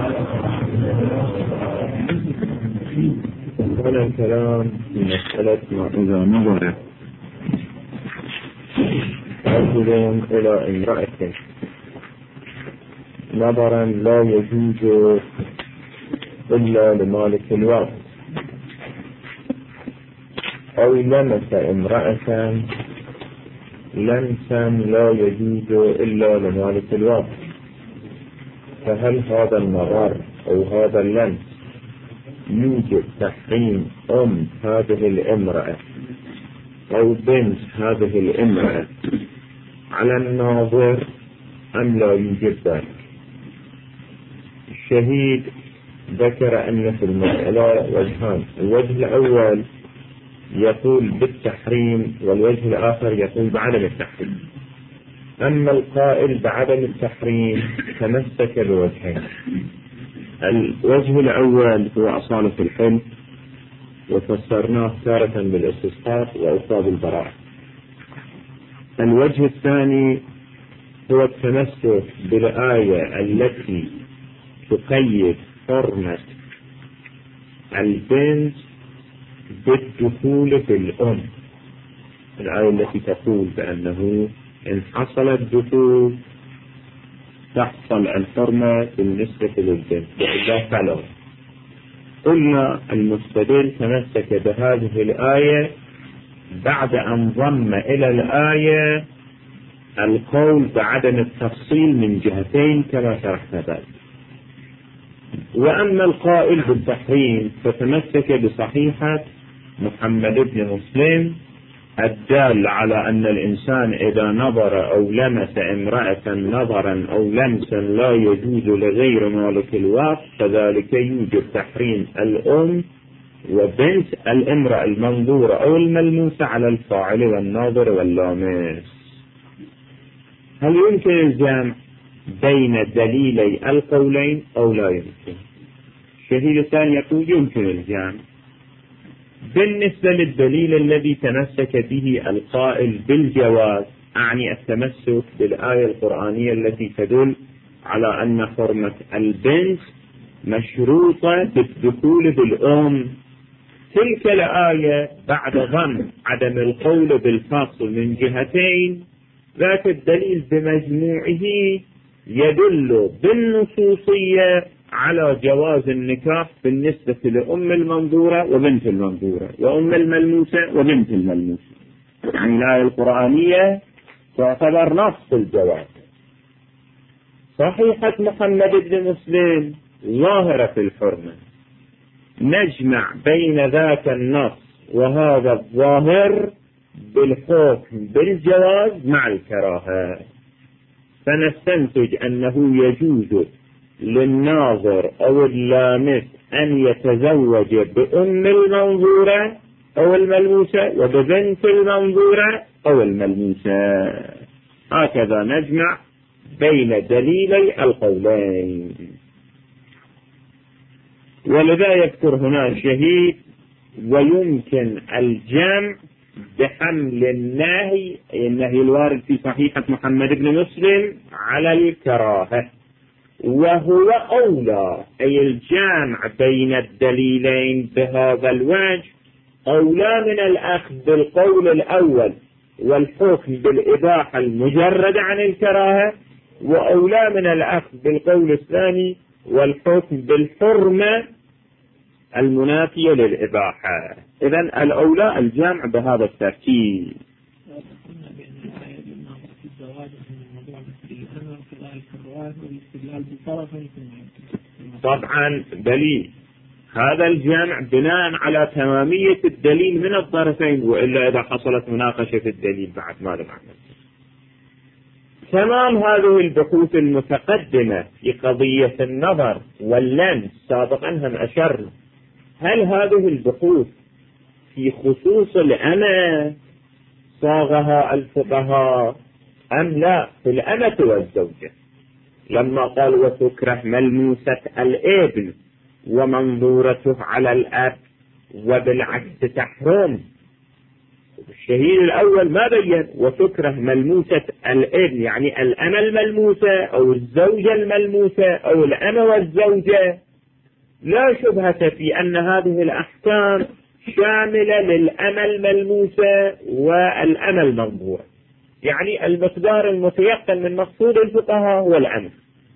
هنا الكلام في مسألة ما إذا نظر رجل إلى امرأة نظرا لا يجوز إلا لمالك الوقت، أو لمس امرأة لمسا لا يجوز إلا لمالك الوقت، فهل هذا النظر أو هذا اللمس يوجب تحريم هذه الامرأة أو بنت هذه الامرأة على الناظر أم لا يوجب ذلك؟ الشهيد ذكر أن في المسألة وجهان، الوجه الأول يقول بالتحريم والوجه الآخر يقول بعدم التحريم. أما القائل بعدم التحريم تمسك بوجهين، الوجه الأول هو أصالة الحلم وفسرناه تارة بالاستصحاب وأخرى بالبراءة. الوجه الثاني هو التمسك بالآية التي تقيد حرمة البنت بالدخول بالأم، الآية التي تقول بأنه إن حصل الدخول تحصل الحرمة بالنسبة للبنت وإذا فعلوا. قلنا المستدل تمسك بهذه الآية بعد أن ضم إلى الآية القول بعدم التفصيل من جهتين كما شرحنا ذلك. وأما القائل بالتحريم فتمسك بصحيحة محمد بن مسلم الدال على أن الإنسان إذا نظر أو لمس امرأة نظرا أو لمسا لا يجوز لغير مالك الوقت فذلك يوجب تحريم الأم وبنت الامرأة المنظورة أو الملموسة على الفاعل والناظر واللامس. هل يمكن الجمع بين دليلي القولين أو لا يمكن؟ الشهيد الثاني يقول يمكن الجمع. بالنسبة للدليل الذي تمسك به القائل بالجواز، أعني التمسك بالآية القرآنية التي تدل على أن حرمة البنت مشروطة بالدخول بالأم، تلك الآية بعد ضم عدم القول بالفاصل من جهتين، ذاك الدليل بمجموعه يدل بالنصوصية على جواز النكاح بالنسبة لأم المنظورة وبنت المنظورة وأم الملموسة وبنت الملموسة. يعني الآية القرآنية تعتبر نص الجواز. صحيحة محمد بن مسلم ظاهرة في الحرمة، نجمع بين ذاك النص وهذا الظاهر بالحكم بالجواز مع الكراهة، فنستنتج أنه يجوز للناظر أو اللامس أن يتزوج بأم المنظورة أو الملموسة وببنت المنظورة أو الملموسة. هكذا نجمع بين دليلي القولين. ولذا يذكر هنا الشهيد ويمكن الجمع بحمل النهي الوارد في صحيحة محمد بن مسلم على الكراهة، وهو أولى، أي الجمع بين الدليلين بهذا الوجه أولى من الأخذ بالقول الأول والحكم بالإباحة المجرد عن الكراهة، وأولى من الأخذ بالقول الثاني والحكم بالحرمة المنافية للإباحة. إذن الأولى الجمع بهذا الترتيب. طبعا دليل هذا الجمع بناء على تمامية الدليل من الطرفين، وإلا إذا حصلت مناقشة في الدليل بعد ماذا نعمل؟ تمام هذه البحوث المتقدمة في قضية النظر واللمس سابقا هم أشرنا، هل هذه البحوث في خصوص الأمة صاغها الفقهاء أم لا؟ في الأمة والزوجة لما قال وتكره ملموسة الابن ومنظورته على الأب وبالعكس تحرم، الشهيد الأول ما بين وتكره ملموسة الابن، يعني الأمة الملموسة أو الزوجة الملموسة أو الأمة والزوجة. لا شبهة في أن هذه الأحكام شاملة للأمة الملموسة والأمة المنظورة، يعني المقدار المتيقن من مقصود الفقهاء هو الأمة.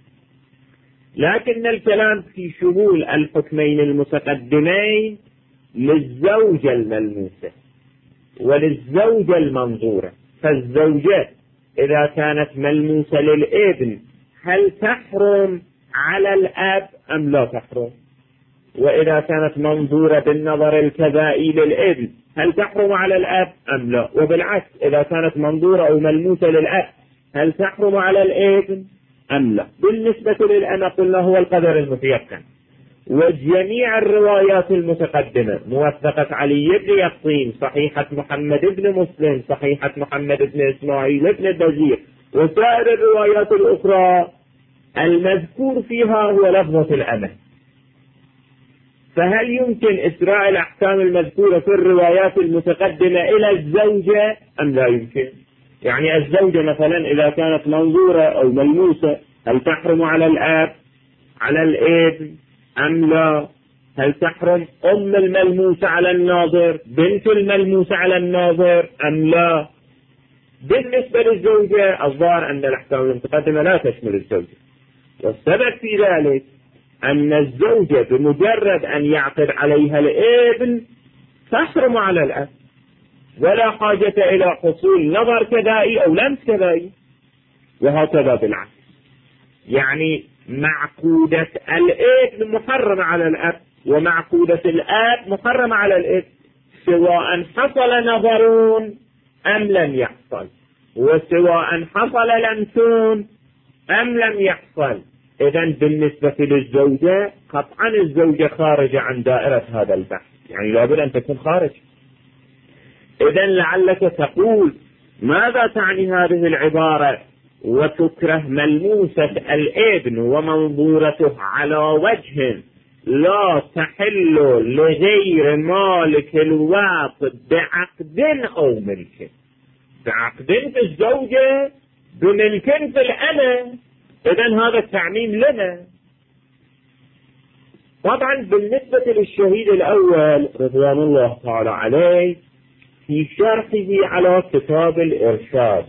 لكن الكلام في شمول الحكمين المتقدمين للزوجة الملموسة وللزوجة المنظورة. فالزوجة إذا كانت ملموسة للابن هل تحرم على الأب أم لا تحرم؟ وإذا كانت منظورة بالنظر الكذائي للابن هل تحرم على الأب أم لا؟ وبالعكس إذا كانت منظورة أو ملموسة للأب هل تحرم على الابن أم لا؟ بالنسبة للأنا قلنا هو القدر المتيقن. وجميع الروايات المتقدمة موثقة علي بن يقطين، صحيحة محمد بن مسلم، صحيحة محمد بن إسماعيل بن البزير، وسائر الروايات الأخرى المذكور فيها هو لفظة الأمة. فهل يمكن إسراء الأحكام المذكورة في الروايات المتقدمة إلى الزوجة أم لا يمكن؟ يعني الزوجة مثلا إذا كانت منظورة أو ملموسة هل تحرم على الآب على الابن أم لا؟ هل تحرم أم الملموسة على الناظر، بنت الملموسة على الناظر أم لا؟ بالنسبة للزوجة الظاهر أن الأحكام المتقدمة لا تشمل الزوجة، والسبب في ذلك أن الزوجة بمجرد أن يعقد عليها الابن تحرم على الأب، ولا حاجة إلى حصول نظر كذائي أو لمس كذائي، وهكذا بالعكس. يعني معقودة الابن محرمة على الأب ومعقودة الأب محرمة على الابن، سواء حصل نظرون أم لم يحصل، وسواء حصل لمسون أم لم يحصل. إذن بالنسبة للزوجة قطعا الزوجة خارجة عن دائرة هذا البحث، يعني لابد أن تكون خارج. إذن لعلك تقول ماذا تعني هذه العبارة وتكره ملموسة الابن ومنظورته على وجه لا تحل لغير مالك الوارث بعقد أو ملك؟ بعقد في الزوجة، بملك في الأمة. إذن هذا التعميم لنا. طبعا بالنسبة للشهيد الأول رضوان الله تعالى عليه في شرحه على كتاب الإرشاد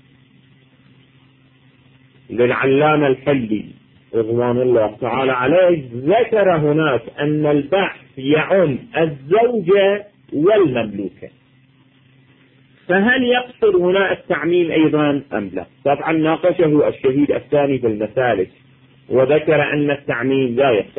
للعلامة الحلي رضوان الله تعالى عليه ذكر هناك أن البحث يعم الزوجة والمملوكة، فهل يقصد هنا التعميم أيضا أم لا؟ طبعا ناقشه الشهيد الثاني بالمسالك وذكر أن التعميم لا يقصد.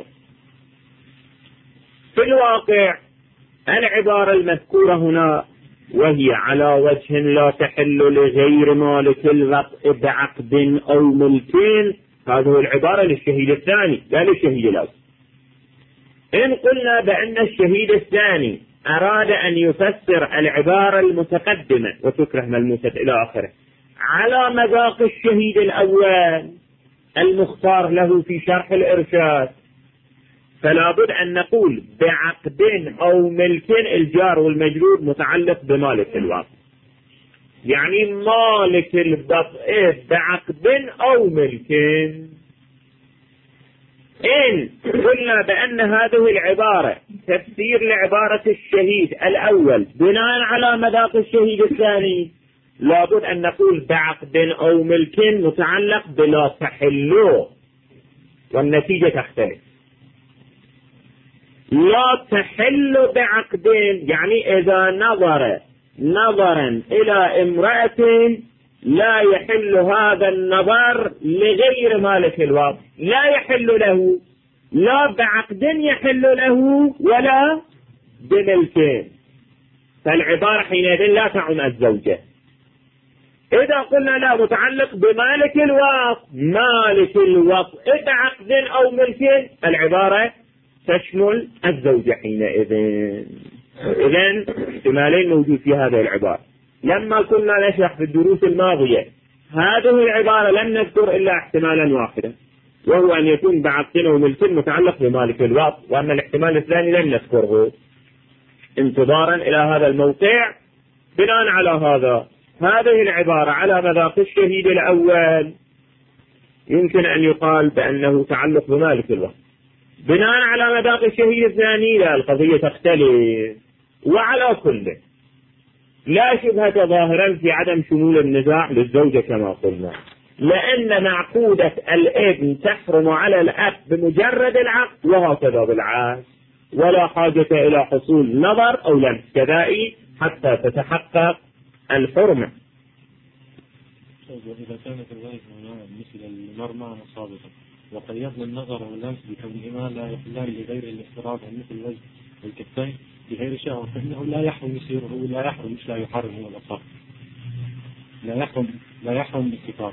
في الواقع العبارة المذكورة هنا وهي على وجه لا تحل لغير مالك الوطء بعقد أو ملكين، هذه العبارة للشهيد الثاني لا للشهيد الأول. إن قلنا بأن الشهيد الثاني أراد أن يفسر العبارة المتقدمة وتكره ملموسة إلى آخره على مذاق الشهيد الأول المختار له في شرح الإرشاد، فلا بد أن نقول بعقد أو ملك الجار والمجرور متعلق بمالك الوطء، يعني مالك الوطء بعقد أو ملك. إن قلنا بأن هذه العبارة تفسير لعبارة الشهيد الأول بناء على مذاق الشهيد الثاني لابد أن نقول بعقد أو ملك متعلق بلا تحل، والنتيجة تختلف. لا تحل بعقد يعني إذا نظر نظرا إلى امرأة لا يحل هذا النظر لغير مالك الوطء، لا يحل له لا بعقد يحل له ولا بملكين، فالعبارة حينئذ لا تعم الزوجة. إذا قلنا لا متعلق بمالك الوطء، مالك الوطء بعقد أو ملكين، العبارة تشمل الزوجة حينئذ. إذن احتمالين موجود في هذه العبارة. لما كنا نشرح في الدروس الماضية هذه العبارة لم نذكر إلا احتمالا واحدا، وهو أن يكون بعقد أو ملك متعلق بمالك الوطء، وأما الاحتمال الثاني لم نذكره. انتظارا إلى هذا الموقع بناء على هذا هذه العبارة على مذاق الشهيد الأول يمكن أن يقال بأنه تعلق بمالك الوقت. بناء على مذاق الشهيد الثاني لا، القضية تختلف. وعلى كل لا شبهة ظاهرا في عدم شمول النزاع للزوجة كما قلنا، لأن معقودة الابن تحرم على الأب بمجرد العقد، وهكذا بالعكس، ولا حاجة إلى حصول نظر أو لمس كذائي حتى تتحقق الحرمة. إذا كانت الرواية مثل المرمى سابقا وقيدنا النظر واللمس بكونهما لا يحلان لغير الافتراض عن مثل الوجه والكفين بغير شهوة، فإنه لا يحرم يصيره، لا يحرم مش لا يحرم هو الأصح، لا يحرم باتفاق.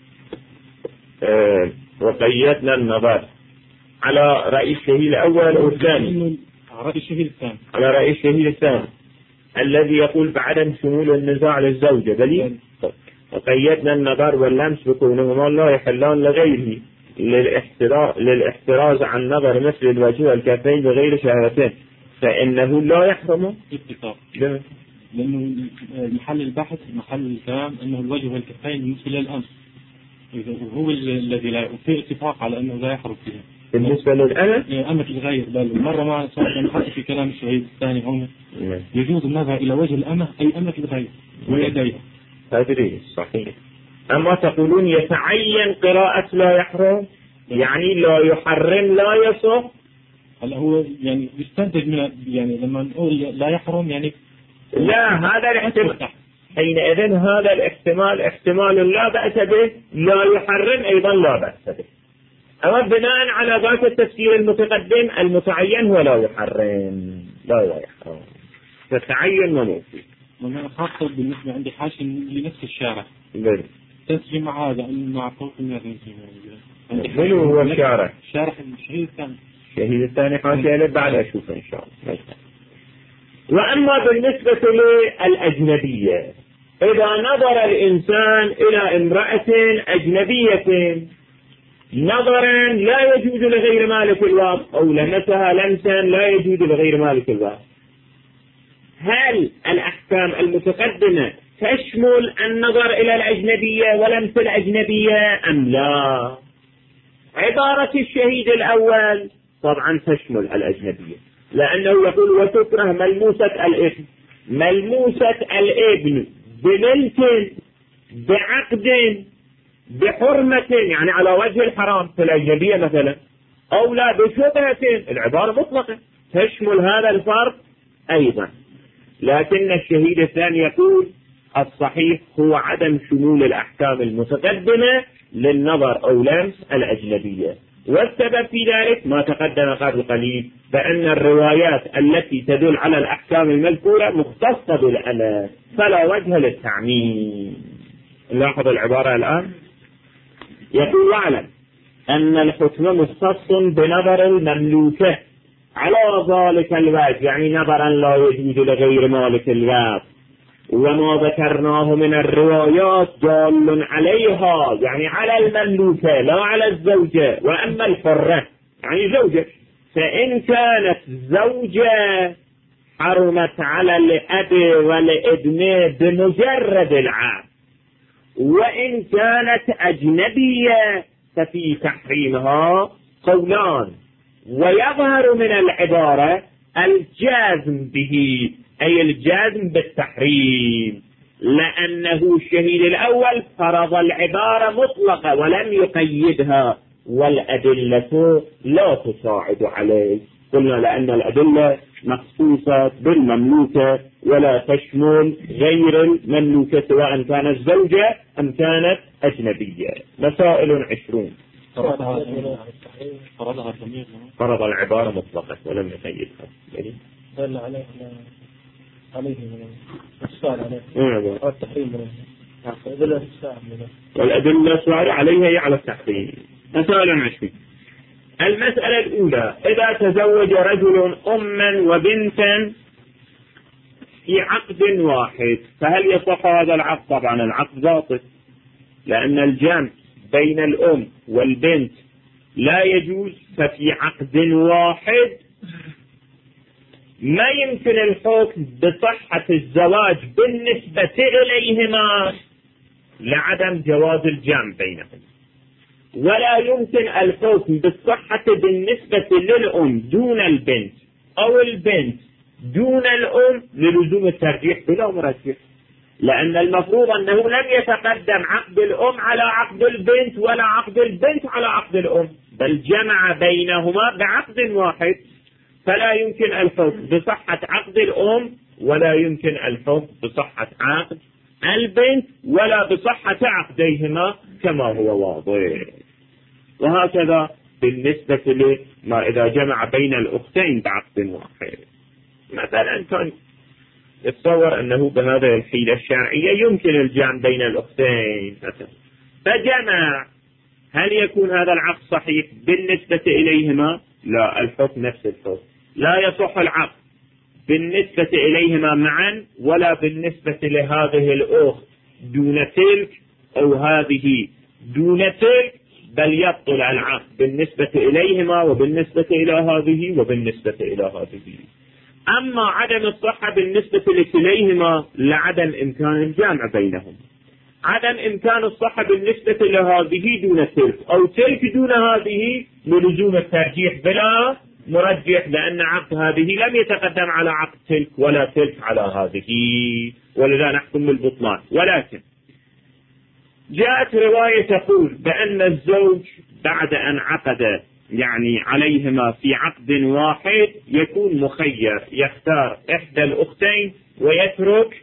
وقيدنا النظر على رأي الشهيد الأول أو الثاني؟ على رأي الشهيد الثاني. على رأي الشهيد الثاني الذي يقول بعدم شمول النزاع للزوجة دليل. وقيدنا النظر واللمس بكونهما لا يحلان لغيره للاحتراز عن نظر مثل الوجه والكفين بغير شهوتين، فإنه لا يحرم اتفاق. لأنه محل البحث محل الكلام أنه الوجه والكفين مثل الأمس، وهو الذي لا في اتفاق على أنه لا يحرم فيه. بالنسبة أمة الغير بل مرة ما نحط في كلام الشهيد الثاني هنا يجوز النظر إلى وجه الأمة أي أمة الغير ويديها. هذه صحيح. أما تقولون يتعين قراءة لا يحرم، يعني لا يحرم لا يصح. هل هو يعني يستنتج من يعني لما نقول لا يحرم يعني لا، هذا الاحتمال حينئذ هذا الاحتمال احتمال لا بأس به، لا يحرم أيضا لا بأس به. أما بناء على ذات التفسير المتقدم المتعين هو لا يحرم لا يحرم، فتعين وموفي. وأنا خاصة بالنسبة عندي حاشي لنفس الشارع تسجي مع هذا مع فوق من هو الشارع؟ الشارع الشهيد الثاني. الشهيد الثاني حاشية له بعد أشوفه إن شاء الله. وأما بالنسبة للأجنبية، إذا نظر الإنسان إلى امرأة أجنبية نظرا لا يجوز لغير مالك الوقت أو لمسها لمسا لا يجوز لغير مالك الوقت، هل الأحكام المتقدمة تشمل النظر إلى الأجنبية ولمس الأجنبية أم لا؟ عبارة الشهيد الأول طبعا تشمل الأجنبية، لأنه يقول وتكره ملموسة الابن. ملموسة الابن بملك بعقد بحرمة يعني على وجه الحرام في الأجنبية مثلا، أو لا بشبهة، العبارة مطلقة تشمل هذا الفرق أيضا. لكن الشهيد الثاني يقول الصحيح هو عدم شمول الأحكام المتقدمة للنظر أو لمس الأجنبية، والسبب في ذلك ما تقدم قبل قليل بأن الروايات التي تدل على الأحكام المذكورة مختصة بالأمة فلا وجه للتعميم. نلاحظ العبارة الآن. يقول واعلم أن الحكم مختص بنظر المملوكة على ذلك الوجه، يعني نظرا لا يجوز لغير مالك الوقت، وما ذكرناه من الروايات دال عليها يعني على المملوكة لا على الزوجة. وأما الحرة يعني زوجة، فإن كانت زوجة حرمت على الأب والابن بمجرد العقد، وإن كانت أجنبية ففي تحريمها قولان، ويظهر من العبارة الجازم به أي الجازم بالتحريم، لأنه الشهيد الأول فرض العبارة مطلقة ولم يقيدها، والأدلة لا تساعد عليه. قلنا لأن الأدلة مخصوصة بالمملوكة ولا تشمل غير المملوكة سواء كانت زوجة أم كانت أجنبية. مسائل 20. فرض العبارة مطلقة ولم يقيدها. دل عليه السؤال عليه التحريم والأدلة السؤال عليها على التحريم. مسائل 20. المسألة الأولى: إذا تزوج رجل أما وبنتا في عقد واحد فهل يصح هذا العقد؟ طبعا العقد باطل، لأن الجمع بين الأم والبنت لا يجوز، ففي عقد واحد ما يمكن الحكم بصحة الزواج بالنسبة إليهما لعدم جواز الجمع بينهم، ولا يمكن الحكم بالصحة بالنسبة للأم دون البنت أو البنت دون الأم للزوم الترجيح بلا مرجح، لأن المفروض أنه لم يتقدم عقد الأم على عقد البنت ولا عقد البنت على عقد الأم، بل جمع بينهما بعقد واحد، فلا يمكن الحكم بصحة عقد الأم ولا يمكن الحكم بصحة عقد البنت ولا بصحة عقديهما كما هو واضح. وهكذا بالنسبة لما إذا جمع بين الأختين بعقد واحد، مثلا كان يتصور أنه بهذه الحيلة الشرعية يمكن الجمع بين الأختين مثلا فجمع، هل يكون هذا العقد صحيح بالنسبة إليهما؟ لا، الحكم نفس الحكم، لا يصح العقد بالنسبة إليهما معا ولا بالنسبة لهذه الأخت دون تلك أو هذه دون تلك، بل يبطل العقد بالنسبة إليهما وبالنسبة إلى هذه وبالنسبة إلى هذه. أما عدم الصحة بالنسبة لكليهما لعدم إمكان الجمع بينهم، عدم إمكان الصحة بالنسبة لهذه دون تلك أو تلك دون هذه للزوم الترجيح بلا مرجح، لأن عقد هذه لم يتقدم على عقد تلك ولا تلك على هذه، ولذا نحكم بالبطلان. ولكن جاءت رواية تقول بأن الزوج بعد أن عقد يعني عليهما في عقد واحد يكون مخير، يختار إحدى الأختين ويترك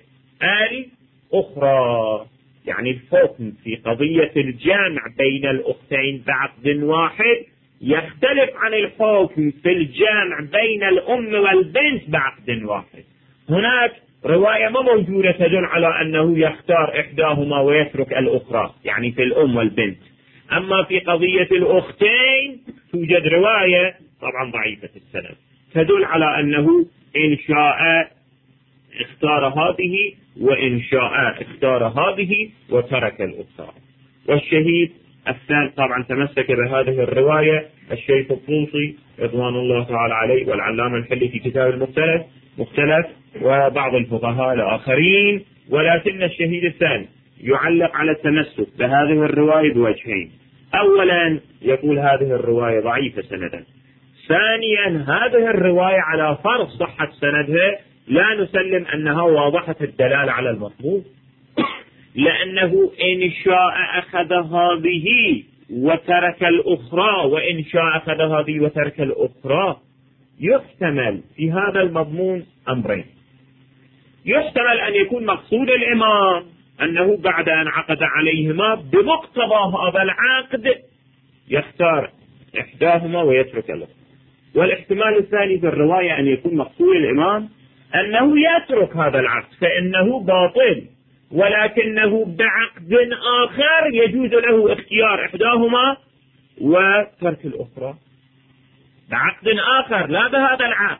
الأخرى، يعني الحكم في قضية الجمع بين الأختين بعقد واحد يختلف عن الحكم في الجمع بين الأم والبنت بعقد واحد. هناك رواية ما موجودة تدل على أنه يختار إحداهما ويترك الأخرى، يعني في الأم والبنت. أما في قضية الأختين توجد رواية طبعا ضعيفة السند تدل على أنه إن شاء اختار هذه وإن شاء اختار هذه وترك الأخرى. والشهيد الثاني طبعا تمسك بهذه الرواية الشيخ الطوسي رضوان الله تعالى عليه والعلامة الحلي في كتاب المختلف وبعض الفقهاء الآخرين، ولكن الشهيد الثاني يعلق على التمسك بهذه الرواية بوجهين: أولا يقول هذه الرواية ضعيفة سندا، ثانيا هذه الرواية على فرض صحة سندها لا نسلم أنها واضحة الدلالة على المطلوب، لأنه إن شاء أخذ هذه وترك الأخرى وإن شاء أخذ هذه وترك الأخرى. يحتمل في هذا المضمون أمرين: يحتمل أن يكون مقصود الإمام أنه بعد أن عقد عليهما بمقتضى هذا العقد يختار إحداهما ويترك الأخرى، والاحتمال الثاني في الرواية أن يكون مقصود الإمام أنه يترك هذا العقد فإنه باطل، ولكنه بعقد آخر يجوز له اختيار إحداهما وترك الأخرى، بعقد آخر لا بهذا العقد.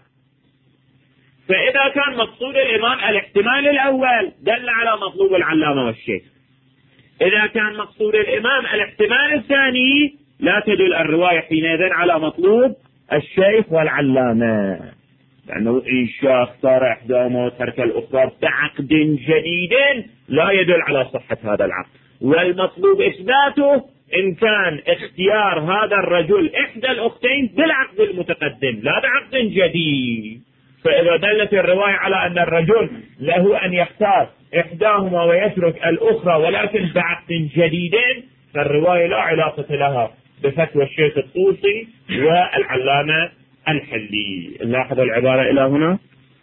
فإذا كان مقصود الإمام الاحتمال الأول دل على مطلوب العلامة والشيخ، إذا كان مقصود الإمام الاحتمال الثاني لا تدل الرواية حينئذ على مطلوب الشيخ والعلامة، لأنه إن شاء اختار إحداهما وترك الأخرى بعقد جديد لا يدل على صحة هذا العقد، والمطلوب إثباته إن كان اختيار هذا الرجل إحدى الأختين بالعقد المتقدم لا بعقد جديد. فإذا دلت الرواية على أن الرجل له أن يختار إحداهما ويترك الأخرى ولكن بعقد جديد، فالرواية لا علاقة لها بفتوى الشيخ الطوسي والعلامة الحلي. نلاحظ العبارة إلى هنا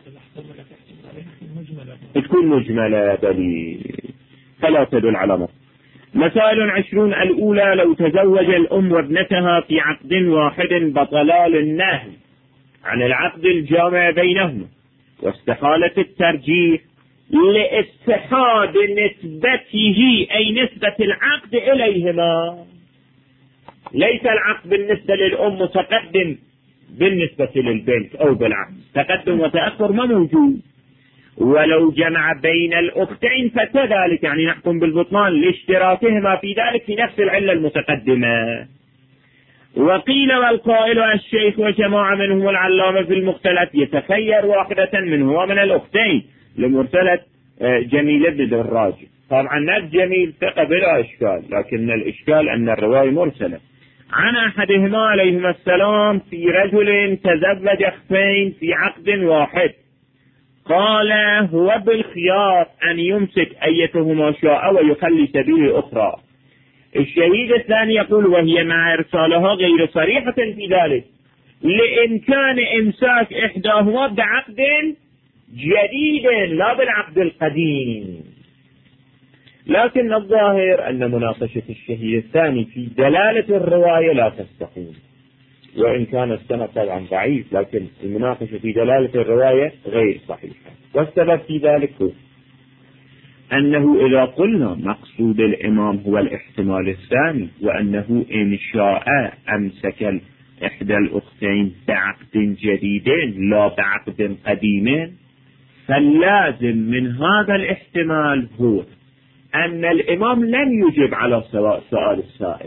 تكون مجملة بلي فلا تدل على مصر. مسائل 20 الأولى: لو تزوج الأم وابنتها في عقد واحد بطلا للنهي عن العقد الجامع بينهما واستحالة الترجيح لاستحاد نسبته أي نسبة العقد إليهما. ليس العقد بالنسبة للأم متقدم بالنسبة للبنت أو بالعقد، تقدم وتأخر ما موجود. ولو جمع بين الأختين فكذلك، يعني نحكم بالبطلان لاشتراكهما في ذلك في نفس العلة المتقدمة. وقيل والقائل الشيخ وجماعة منهم العلامة في المختلف يتخير واحدة منه ومن الأختين لمرسلة جميل بن دراج. طبعا نفس جميل ثقة بلا إشكال، لكن الإشكال أن الرواية مرسلة عن أحدهما عليهما السلام في رجل تزوج أختين في عقد واحد، قال هو بالخيار أن يمسك أيتهما شاء ويخلي سبيل أخرى. الشهيد الثاني يقول وهي مع إرسالها غير صريحة في ذلك لإمكان إمساك إحداهما بعقد جديد لا بالعقد القديم. لكن الظاهر أن مناقشة الشهيد الثاني في دلالة الرواية لا تستقيم، وإن كان السند طبعا ضعيف، لكن المناقشة في دلالة الرواية غير صحيحة. والسبب في ذلك هو أنه إذا قلنا مقصود الإمام هو الاحتمال الثاني وأنه إن شاء أمسك إحدى الأختين بعقد جديد لا بعقد قديم، فاللازم من هذا الاحتمال هو أن الإمام لم يجب على سؤال السائل.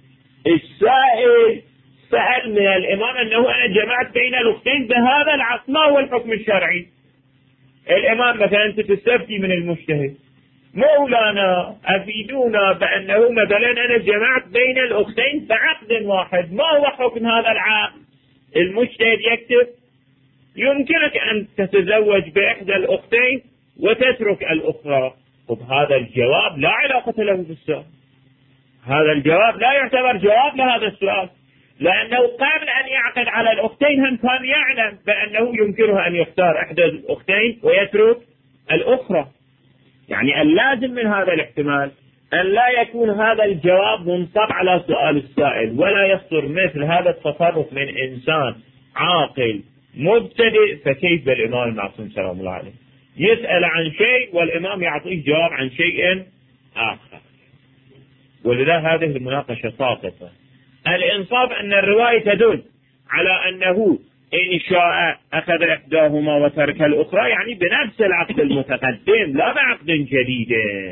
السائل سأل من الإمام أنه أنا جمعت بين الأختين بهذا العقد، ما هو الحكم الشرعي؟ الإمام مثلا تستفتي من المجتهد مولانا أفيدونا بأنه مثلا أنا جمعت بين الأختين بعقد واحد، ما هو حكم هذا العقد؟ المجتهد يكتب يمكنك أن تتزوج بإحدى الأختين وتترك الأخرى. طب هذا الجواب لا علاقة له بالسؤال، هذا الجواب لا يعتبر جواب لهذا السؤال، لأنه قبل أن يعقد على الأختين هم كان يعلم بأنه يمكنه أن يختار إحدى الأختين ويترك الأخرى. يعني اللازم من هذا الاحتمال أن لا يكون هذا الجواب منصب على سؤال السائل، ولا يصدر مثل هذا التصرف من إنسان عاقل مبتدئ. فكيف بالإمام المعصوم سلام الله عليه يسأل عن شيء والإمام يعطيه جواب عن شيء آخر؟ ولذا هذه المناقشة ساقطة. الإنصاف أن الرواية تدل على أنه إن شاء أخذ إحداهما وترك الأخرى، يعني بنفس العقد المتقدم لا بعقد جديد.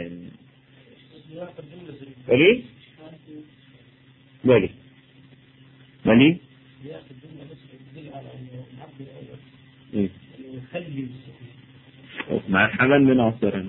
ولي ولي ولي مرحبا بناصرنا.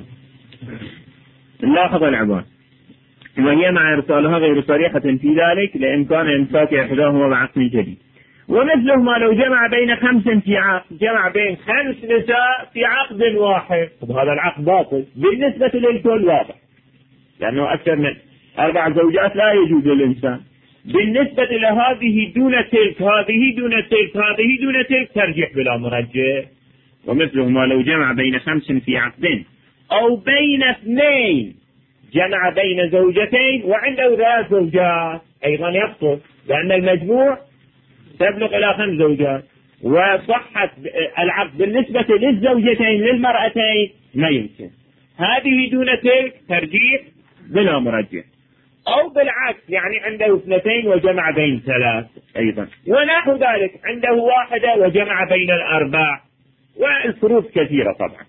لاحظ العبان وهي مع إرسالها غير صريحة في ذلك لإمكان إمساك إحداهما بعقد جديد. ومثله ما لو جمع بين 5 في عقد، جمع بين 5 نساء في عقد واحد، هذا العقد باطل بالنسبة للكل واضح، لأنه أكثر من 4 زوجات لا يجوز للإنسان. بالنسبة لهذه دون تلك، هذه دون تلك، هذه دون تلك، ترجح بلا مرجح. ومثله ما لو جمع بين 5 في عقد أو بين 2، جمع بين زوجتين وعنده 3 زوجات أيضا يبطل، لأن المجموع تبلغ إلى 5 زوجات. وصحة العقد بالنسبة للزوجتين للمرأتين ما يمكن. هذه دون تلك ترجيح بلا مرجح. أو بالعكس، يعني عنده 2 وجمع بين 3 أيضا، ونحو ذلك عنده 1 وجمع بين 4، والفروق كثيرة طبعا.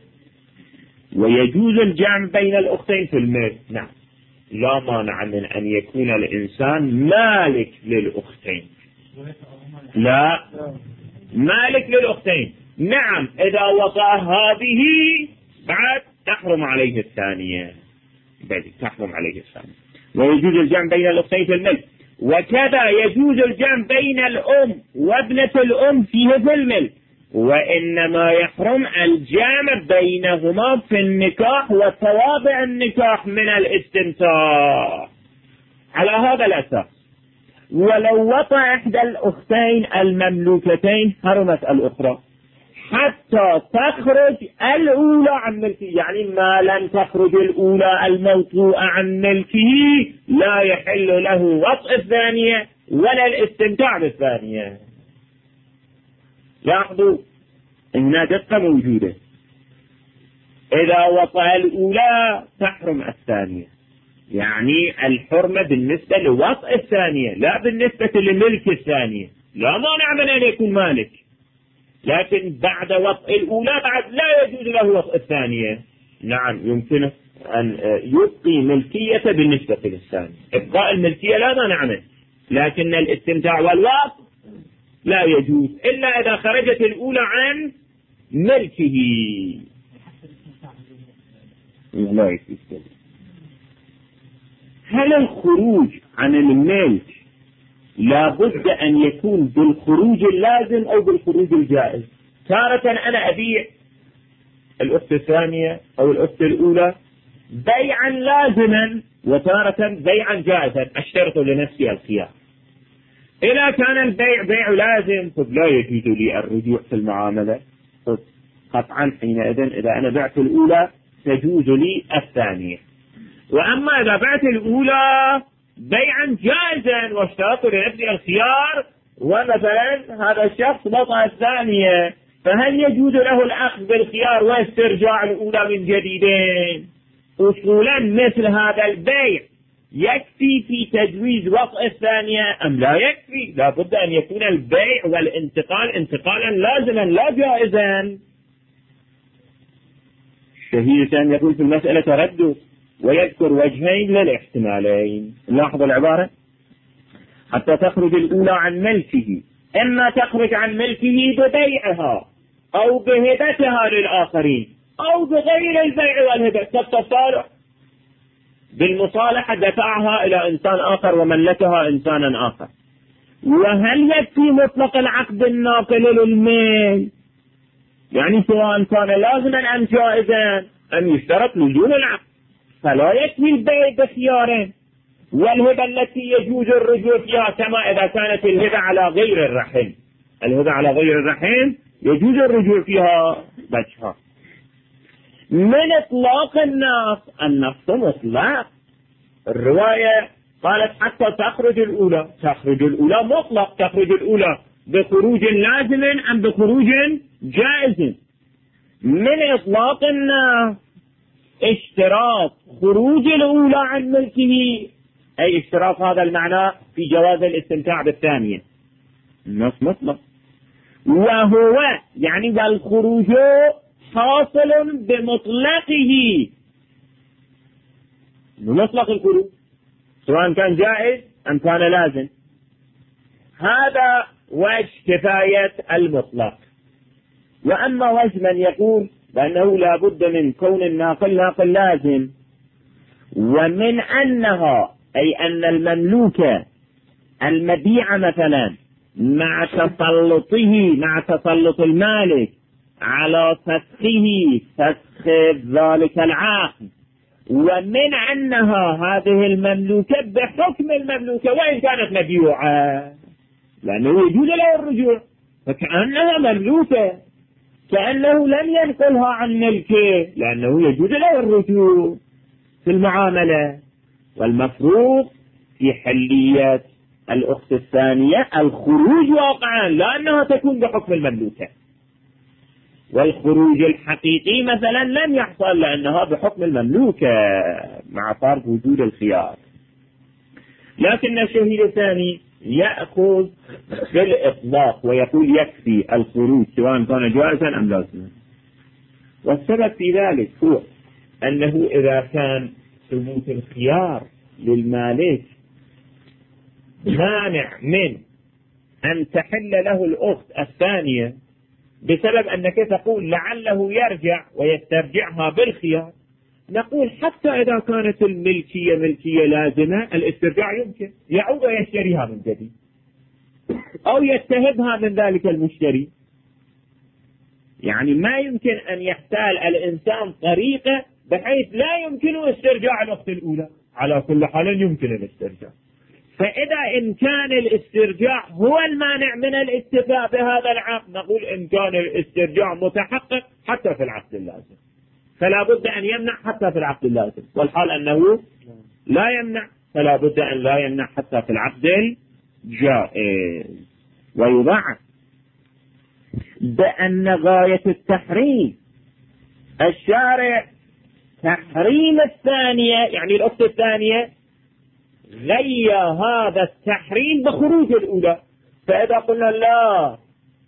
ويجوز الجمع بين الأختين في المال، نعم، لا مانع من أن يكون الإنسان مالك للأختين، لا مالك للأختين، نعم، إذا وطأ هذه بعد تحرم عليه الثانية، تحرم عليه الثانية. ويجوز الجمع بين الأختين في الملك، وكذا يجوز الجمع بين الأم وابنة الأم فيه في الملك، وإنما يحرم الجمع بينهما في النكاح وتوابع النكاح من الاستمتاع على هذا الأساس. ولو وطأ إحدى الأختين المملوكتين حرمت الأخرى حتى تخرج الأولى عن ملكه، يعني ما لم تخرج الأولى الموطوءة عن ملكه لا يحل له وطء الثانية ولا الاستمتاع بالثانية. لاحظوا هنا دقة موجودة، إذا وطأ الأولى تحرم الثانية، يعني الحرمة بالنسبة لوطء الثانية لا بالنسبة لملك الثانية. لا مانع من أن يكون مالك، لكن بعد وطء الأولى بعد لا يجوز له وطء الثانية. نعم يمكنه أن يبقي ملكية بالنسبة للثانية، إبقاء الملكية لا مانع منه، لكن الاستمتاع والوقت لا يجوز إلا إذا خرجت الأولى عن ملكه. لا يجوز. هل الخروج عن الملك لابد أن يكون بالخروج اللازم أو بالخروج الجائز؟ تارة أنا أبيع الأخت الثانية أو الأخت الأولى بيعا لازما، وتارة بيعا جائزا، أشترط لنفسي الخيار. إذا كان البيع بيع لازم لا يجوز لي الرجوع في المعاملة قطعا. حينئذ إذا أنا بعت الأولى تجوز لي الثانية. وأما إذا بعت الأولى بيعا جائزا واشترط لنفسي الخيار، ومثلا هذا الشخص بطأ الثانية، فهل يجوز له الأخذ بالخيار واسترجاع الأولى من جديدين؟ أصولا مثل هذا البيع يكفي في تجويز وطء الثانية أم لا يكفي؟ لا بد أن يكون البيع والانتقال انتقالا لازما لا جائزا. الشهيد كان يقول في المسألة تردد ويذكر وجهين للاحتمالين. لاحظ العبارة: حتى تخرج الأولى عن ملكه، إما تخرج عن ملكه ببيعها أو بهبتها للآخرين أو بغير البيع والهبة كالتصالح. بالمصالحة دفعها إلى إنسان آخر وملكها إنسانا آخر. وهل يكفي مطلق العقد الناقل للميل؟ يعني سواء كان لازما أم جائزا أن يشترط لزوم العقد، فلا يكفي البيع بخيار. والهبة التي يجوز الرجوع فيها كما إذا كانت الهبة على غير الرحم، الهبة على غير الرحم يجوز الرجوع فيها بجها. من إطلاق النص مطلق. الرواية قالت حتى تخرج الأولى، تخرج الأولى مطلق، تخرج الأولى بخروج لازم أم بخروج جائز. من إطلاق النص اشتراط خروج الأولى عن ملكه، أي اشتراط هذا المعنى في جواز الاستمتاع بالثانية. النص مطلق، وهو يعني والخروج حاصل بمطلقه، بمطلق الخروج سواء كان جائز أم كان لازم. هذا وجه كفاية المطلق. وأما وجه من يقول بأنه لا بد من كون الناقل ناقل لازم، ومن أنها أي أن المملوك المبيع مثلا مع تسلط المالك على فسخه فسخ ذلك العقد، ومن أنها هذه المملوكة بحكم المملوكة وإن كانت مبيوعة، لأنه يجوز له الرجوع، فكأنها مملوكة، كأنه لم ينقلها عن ملكه، لأنه يجوز له الرجوع في المعاملة. والمفروض في حلية الأخت الثانية الخروج واقعا، لأنها تكون بحكم المملوكة. والخروج الحقيقي مثلا لم يحصل لأنها بحكم المملوكة مع فرض وجود الخيار. لكن الشهيد الثاني يأخذ بالإطلاق ويقول يكفي الخروج سواء كان جائزا أم لازما. والسبب في ذلك هو أنه إذا كان ثبوت الخيار للمالك مانع من أن تحل له الأخت الثانية بسبب أنك تقول لعله يرجع ويسترجعها بالخيار، نقول حتى إذا كانت الملكية ملكية لازمة الاسترجاع يمكن، يعود ويشتريها من جديد أو يتهبها من ذلك المشتري. يعني ما يمكن أن يحتال الإنسان طريقة بحيث لا يمكن استرجاع الأخت الأولى، على كل حال يمكن الاسترجاع. فإذا إن كان الاسترجاع هو المانع من الاتفاق بهذا العقد، نقول إن كان الاسترجاع متحقق حتى في العقد اللازم فلا بد أن يمنع حتى في العقد اللازم، والحال أنه لا يمنع، فلا بد أن لا يمنع حتى في العقد الجائز. ويضع بأن غاية التحريم الشارع تحريم الثانية، يعني الأخت الثانية غير هذا التحريم بخروج الأولى. فإذا قلنا لا،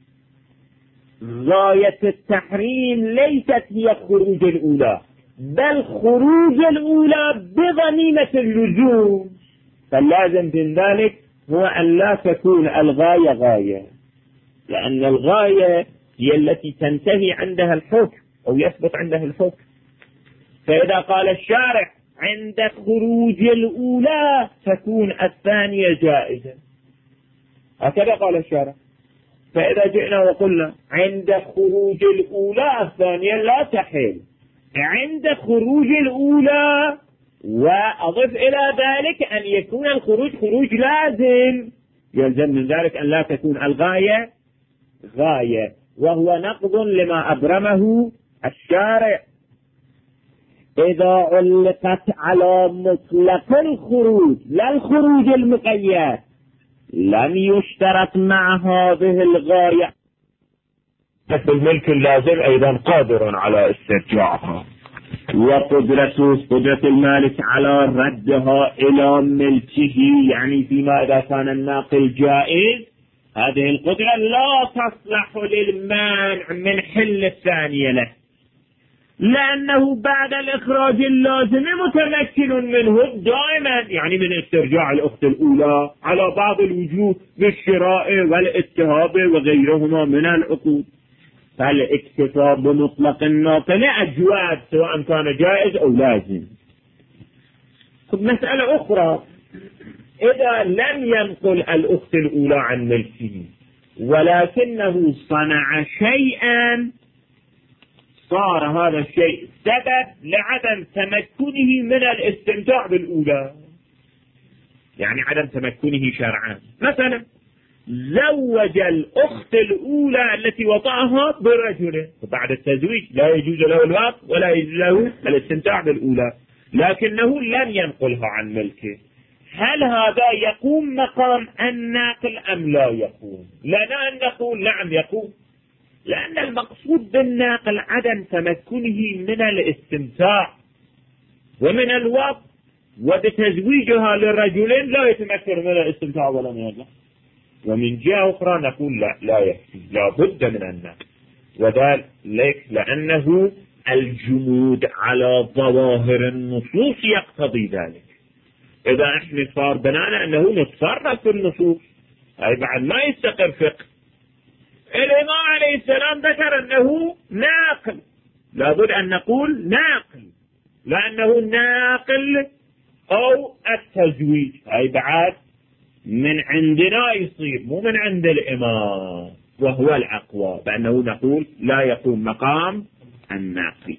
غاية التحريم ليست هي خروج الأولى بل خروج الأولى بضميمة اللزوم، فاللازم من ذلك هو أن لا تكون الغاية غاية، لأن الغاية هي التي تنتهي عندها الحكم أو يثبت عندها الحكم. فإذا قال الشارع عند خروج الأولى تكون الثانية جائزة، هكذا قال الشارع. فإذا جئنا وقلنا عند خروج الأولى الثانية لا تحل، عند خروج الأولى وأضف إلى ذلك أن يكون الخروج خروج لازم، يلزم من ذلك أن لا تكون الغاية غاية، وهو نقض لما أبرمه الشارع. إذا علقت على مطلق الخروج لا الخروج المقيد لم يشترط مع هذه الغاية الملك اللازم أيضا قادر على استرجاعها، وقدرة المالك على ردها إلى ملكه، يعني فيما إذا كان الناقل جائز هذه القدرة لا تصلح للمانع من حل الثانية له، لأنه بعد الإخراج اللازم متمكن منه دائما، يعني من استرجاع الأخت الأولى على بعض الوجوه بالشراء والاتهاب وغيرهما من العقود. فالاكتفاء بمطلق الناقل أجواد سواء كان جائز أو لازم. مسألة أخرى، إذا لم ينقل الأخت الأولى عن ملكه ولكنه صنع شيئا صار هذا الشيء سبب لعدم تمكنه من الاستمتاع بالأولى، يعني عدم تمكنه شرعا. مثلا زوج الأخت الأولى التي وطأها برجل، وبعد التزويج لا يجوز له الوطء ولا يجوز له الاستمتاع بالأولى، لكنه لم ينقلها عن ملكه. هل هذا يقوم مقام الناقل أم لا يقوم؟ لنا أن نقول نعم يقوم، لأن المقصود بالناقل عدم تمكنه من الاستمتاع ومن الوطء، وبتزويجها للرجل لا يتمكن من الاستمتاع ولا من الوطء. ومن جهة أخرى نقول لا يكفي، لا بد من الناقل، وذلك لأنه الجمود على ظواهر النصوص يقتضي ذلك. إذا احنا صار بنانا أنه نتصرف في النصوص، أي بعد ما يستقر فقه. الإمام عليه السلام ذكر أنه ناقل، لابد أن نقول ناقل، لأنه ناقل أو التزويج، أي بعد من عندنا يصير مو من عند الإمام، وهو الأقوى بأنه نقول لا يقوم مقام الناقل.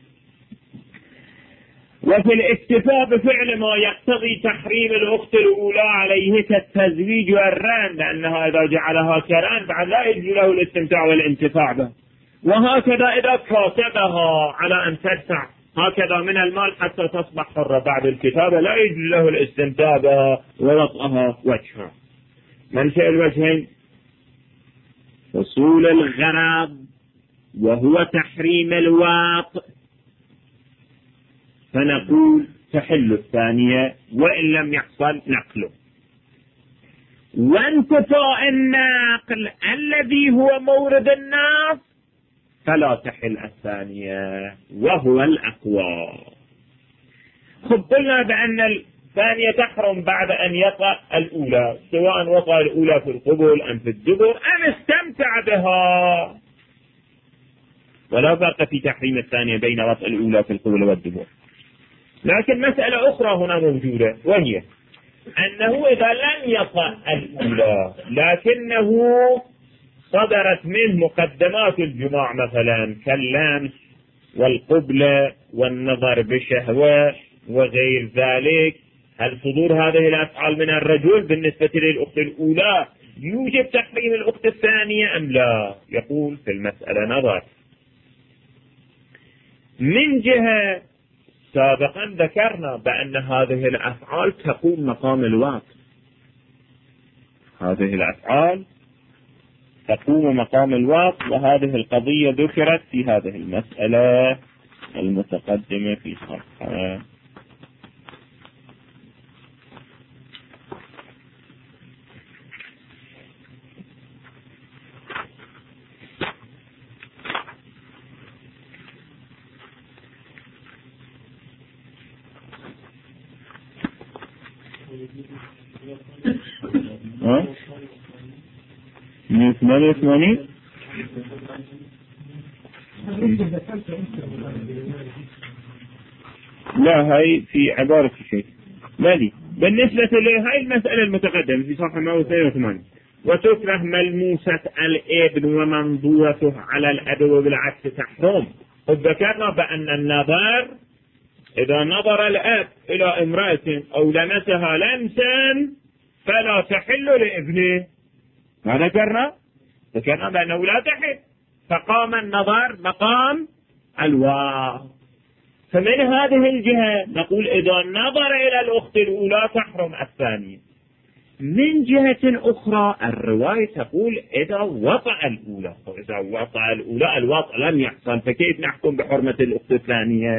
وفي الاكتفاء بفعل ما يقتضي تحريم الأخت الأولى عليه كالتزويج والرهن، لأنها إذا جعلها كرهن بعد لا يجوز له الاستمتاع والانتفاع به. وهكذا إذا كاتبها على أن تدفع هكذا من المال حتى تصبح حرة بعد الكتابة لا يجوز له الاستمتاع بها ووطئها وجهها. منشأ الوجهين حصول الغرض وهو تحريم الوطء، فنقول تحل الثانية وإن لم يحصل نقله. وانتفاء الناقل الذي هو مورد النص فلا تحل الثانية وهو الأقوى. قلنا بأن الثانية تحرم بعد أن يطأ الأولى، سواء وطأ الأولى في القبول أم في الدبر أم استمتع بها، ولا فرق في تحريم الثانية بين وطأ الأولى في القبول والدبر. لكن مسألة أخرى هنا موجودة، وهي أنه إذا لم يطأ الأولى لكنه صدرت منه مقدمات الجماع مثلا كاللمس والقبلة والنظر بشهوة وغير ذلك، هل صدور هذه الأفعال من الرجل بالنسبة للأخت الأولى يوجب تحريم الأخت الثانية أم لا؟ يقول في المسألة نظر. من جهة سابقا ذكرنا بأن هذه الأفعال تقوم مقام الوطء، هذه الأفعال تقوم مقام الوطء، وهذه القضية ذكرت في هذه المسألة المتقدمة في صفحة ها؟ من 88. لا هاي في عبارة شيء مالي بالنسبة لهاي المسألة المتقدمة في صفحة 182. وتكره ملموسة الابن ومنظورته على الأب وبالعكس تحرم. ذكرنا بأن النظر إذا نظر الأب إلى امرأة أو لمسها لمسا فلا تحل لابنه. ما ذكرنا بأنه لا تحل، فقام النظر مقام الواقع. فمن هذه الجهة نقول إذا نظر إلى الأخت الأولى تحرم الثانية. من جهة أخرى الرواية تقول إذا وطأ الأولى، وإذا وطأ الأولى الوطأ لم يحصل، فكيف نحكم بحرمة الأخت الثانية؟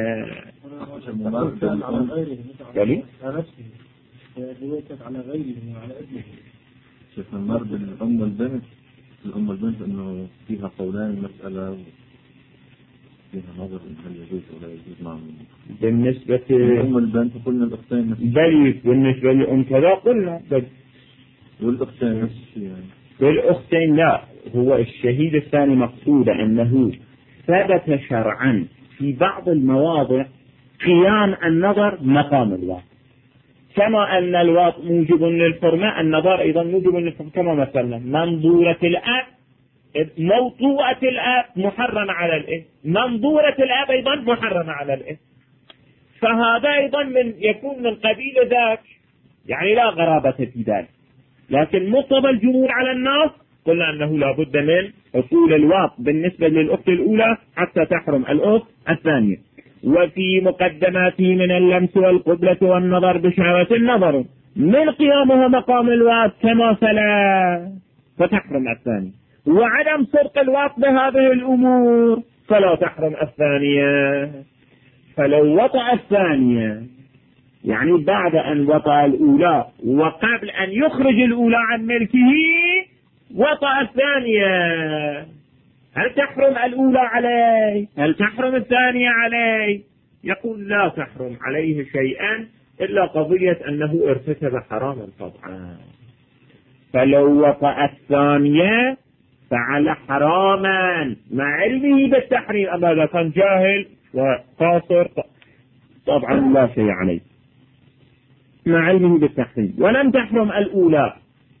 على غيره وعلى ابنه. شيخ المرء بالأم والبنت، الأم والبنت إنه فيها قولان مسألة فيها نظر هل يجوز ولا يجوز معهم. بالنسبة للأم والبنت قلنا الأختين بل بالنسبة للأم كذا قلنا بل والأختين نفس الشيء يعني. بالأختين لا، هو الشهيد الثاني مقصود أنه ثبت شرعا في بعض المواضع قيام النظر مقام الواقع، كما أن الواقع موجب للحرمة النظر أيضا موجب للحرمة، كما مثلا منظورة الأب موطوءة الأب محرمة على الإب، منظورة الأب أيضا محرمة على الإب، فهذا أيضا يكون من قبيل ذاك، يعني لا غرابة في ذلك. لكن مقتضى الجمهور على الناس قلنا أنه لا بد من حصول الواقع بالنسبة للأخت الأولى حتى تحرم الأخت الثانية. وفي مقدماته من اللمس والقبلة والنظر بشهوة النظر من قيامها مقام الواقع كما سلا فتحرم الثانية، وعدم صدق الواقع بهذه الأمور فلا تحرم الثانية. فلو وطأ الثانية يعني بعد أن وطأ الأولى وقبل أن يخرج الأولى عن ملكه وطأ الثانية، هل تحرم الأولى عليه؟ هل تحرم الثانية عليه؟ يقول لا تحرم عليه شيئا إلا قضية أنه ارتكب حراما طبعا. فلو وطأ الثانية فعل حراما مع علمه بالتحريم، أما إذا كان جاهل وقاصر طبعا لا شيء عليه مع علمه بالتحريم. ولم تحرم الأولى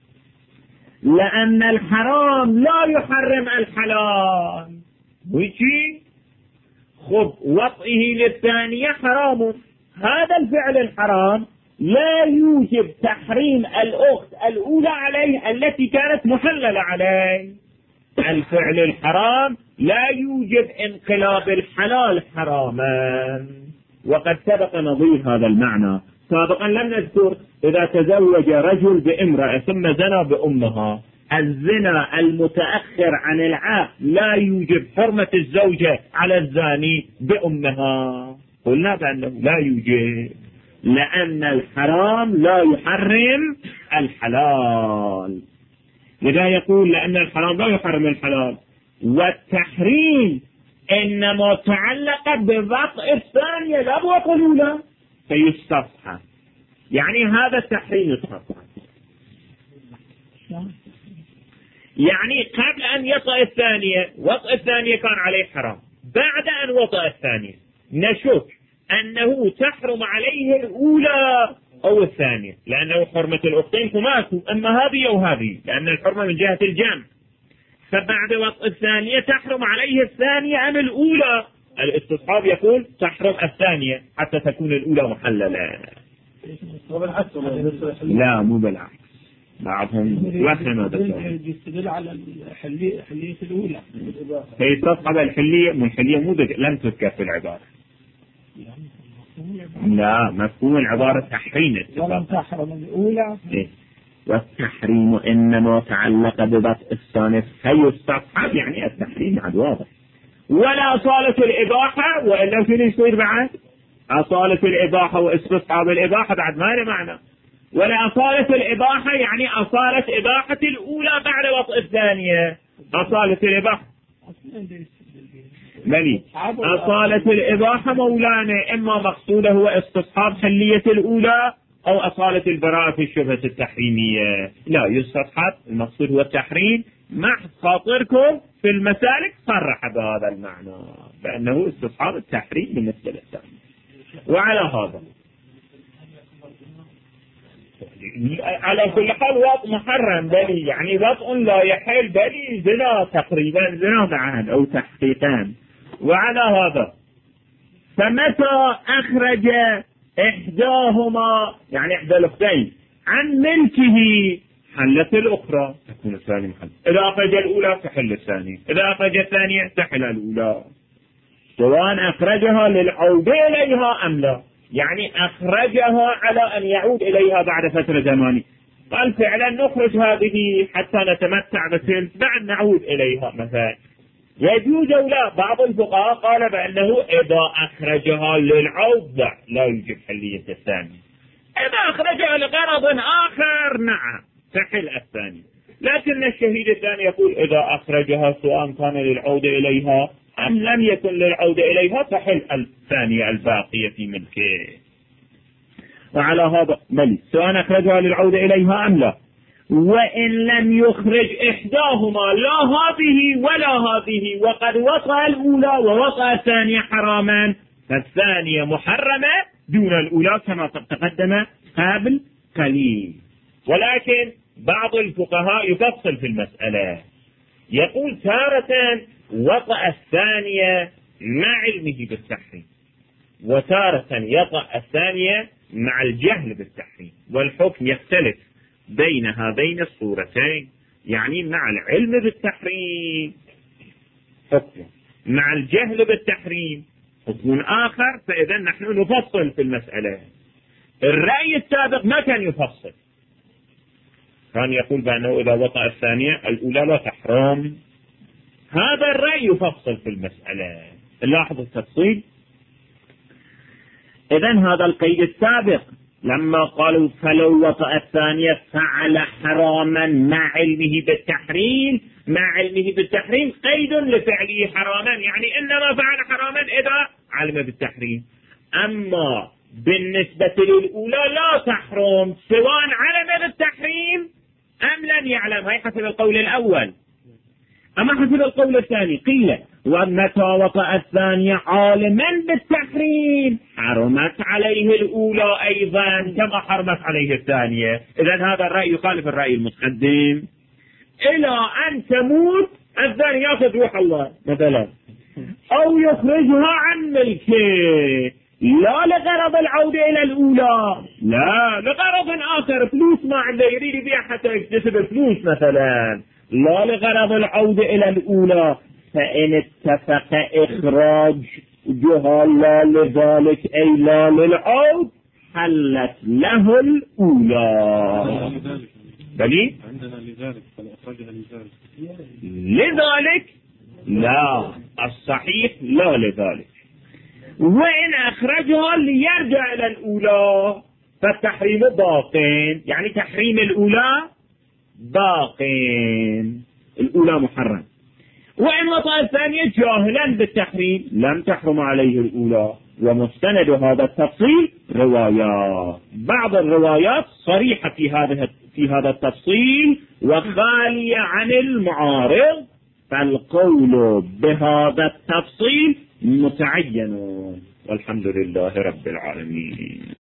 لأن الحرام لا يحرم الحلال، ويجي خب وطئه للثانية حرام، هذا الفعل الحرام لا يوجب تحريم الأخت الأولى عليه التي كانت محللة عليه. الفعل الحرام لا يوجب انقلاب الحلال حراما، وقد سبق نظير هذا المعنى سابقا. لم نذكر إذا تزوج رجل بامرأة ثم زنى بأمها، الزنا المتأخر عن العقد لا يوجب حرمة الزوجة على الزاني بأمها، قلنا بأنه لا يوجب، لأن الحرام لا يحرم الحلال. لذا يقول لأن الحرام لا يحرم الحلال، والتحريم إنما تعلق بوطء الثانية لا بوطء الأولى فيستصحب، يعني هذا التحريم يستصحب. يعني قبل أن يطأ الثانية وطأ الثانية كان عليه حرام، بعد أن وطأ الثانية نشك أنه تحرم عليه الأولى أو الثانية، لأنه حرمة الأختين خماسوا، أما هذه أو هذه، لأن الحرمة من جهة الجمع. فبعد وطأ الثانية تحرم عليه الثانية أم الأولى؟ الاستصحاب يقول تحرم الثانية حتى تكون الأولى محللة. لا مو بالعكس، بعضهم وهم هذا يستدل على حلية الأولى، فيستصحب الحلية من الحلية مو لم تذكر في العبارة. لا مفهوم العبارة تحريم، ولم تحرم الأولى إيه؟ والتحريم إنما تعلق ببطء الثاني فيستصحب، يعني التحريم عاد واضح. ولا أصالة الإباحة، وإلا شنو يصير بعد؟ أصالة الإباحة واستصحاب الإباحة بعد ما له معنى. ولا أصالة الإباحة يعني أصالة إباحة الأولى بعد وطء الثانية، أصالة الإباحة ملي أصالة الإباحة مولانا إما مقصوده هو استصحاب حلية الأولى أو أصالة البراءة في الشبهة التحريمية. لا يستصحب، المقصود هو التحريم، مع خاطركم في المسالك صرح بهذا المعنى بأنه استصحاب التحريم بالنسبة للثاني. وعلى هذا على كل حال وطء محرم بلي يعني وطء لا يحل بلي زنا تقريبا زنا معهن أو تحقيقان. وعلى هذا فمتى أخرج إحداهما يعني إحدى الأختين عن ملكه حلت الأخرى تكون الثانية محل. إذا أخرج الأولى تحل الثانية، إذا أخرج الثانية تحل الأولى، سواء أخرجها للعودة إليها أم لا. يعني أخرجها على أن يعود إليها بعد فترة زمانية، قال فعلا نخرج هذه حتى نتمتع بثلث بعد نعود إليها مثلا، يجوز أو لا؟ بعض الفقهاء قال بأنه إذا أخرجها للعودة لا يوجب حلية الثانية، إذا أخرجها لغرض آخر نعم تحل الثاني. لكن الشهيد الثاني يقول إذا أخرجها سواء كان للعودة إليها أم لم يكن للعودة إليها تحل الثانية الباقية في ملكه. وعلى هذا ملي سواء أخرجها للعودة إليها أم لا. وإن لم يخرج إحداهما لا هذه ولا هذه وقد وقع الأولى ووقع الثانية حراما فالثانية محرمة دون الأولى كما تقدم قبل قليل. ولكن بعض الفقهاء يفصل في المسألة، يقول تارة وقع الثانية مع علمه بالتحريم، وتارة يقع الثانية مع الجهل بالتحريم، والحكم يختلف بين هذين الصورتين. يعني مع العلم بالتحريم حكم، مع الجهل بالتحريم حكم آخر. فإذا نحن نفصل في المسألة. الرأي السابق ما كان يفصل، كان يقول بأنه إذا وقع الثانية الأولى لا تحرم. هذا الرأي يفصل في المسألة. لاحظ التفصيل. إذن هذا القيد السابق لما قالوا فلو وقع الثانية فعل حراما مع علمه بالتحريم، مع علمه بالتحريم قيد لفعله حراما، يعني إنما فعل حراما إذا علم بالتحريم. أما بالنسبة للأولى لا تحرم سواء علم بالتحريم أم لم يعلم. هي حسب القول الأول. أما حسب القول الثاني قيل ومتى وقع الثانية عالما بالتحريم حرمت عليه الأولى أيضا كما حرمت عليه الثانية. إذن هذا الرأي يخالف الرأي المتقدم. إلى أن تموت الثاني يأخذ روح الله مثلا أو يخرجها عن ملكه، لا لغرض العودة إلى الأولى، لا لغرض آخر، فلوس ما عنده يريد يبيع حتى يكتسب فلوس مثلا، لا لغرض العودة إلى الأولى. فإن اتفق إخراج جهة لذلك أي لا للعود حلت له الأولى. بلي عندنا لذلك فلأخرجها لذلك لا، الصحيح لا لذلك. وإن أخرجها ليرجع إلى الأولى فالتحريم باقين، يعني تحريم الأولى باقين، الأولى محرم. وإن وقع الثانية جاهلا بالتحريم لم تحرم عليه الأولى. ومستند هذا التفصيل روايات، بعض الروايات صريحة في هذا التفصيل وخالية عن المعارض، فالقول بهذا التفصيل متعين. والحمد لله رب العالمين.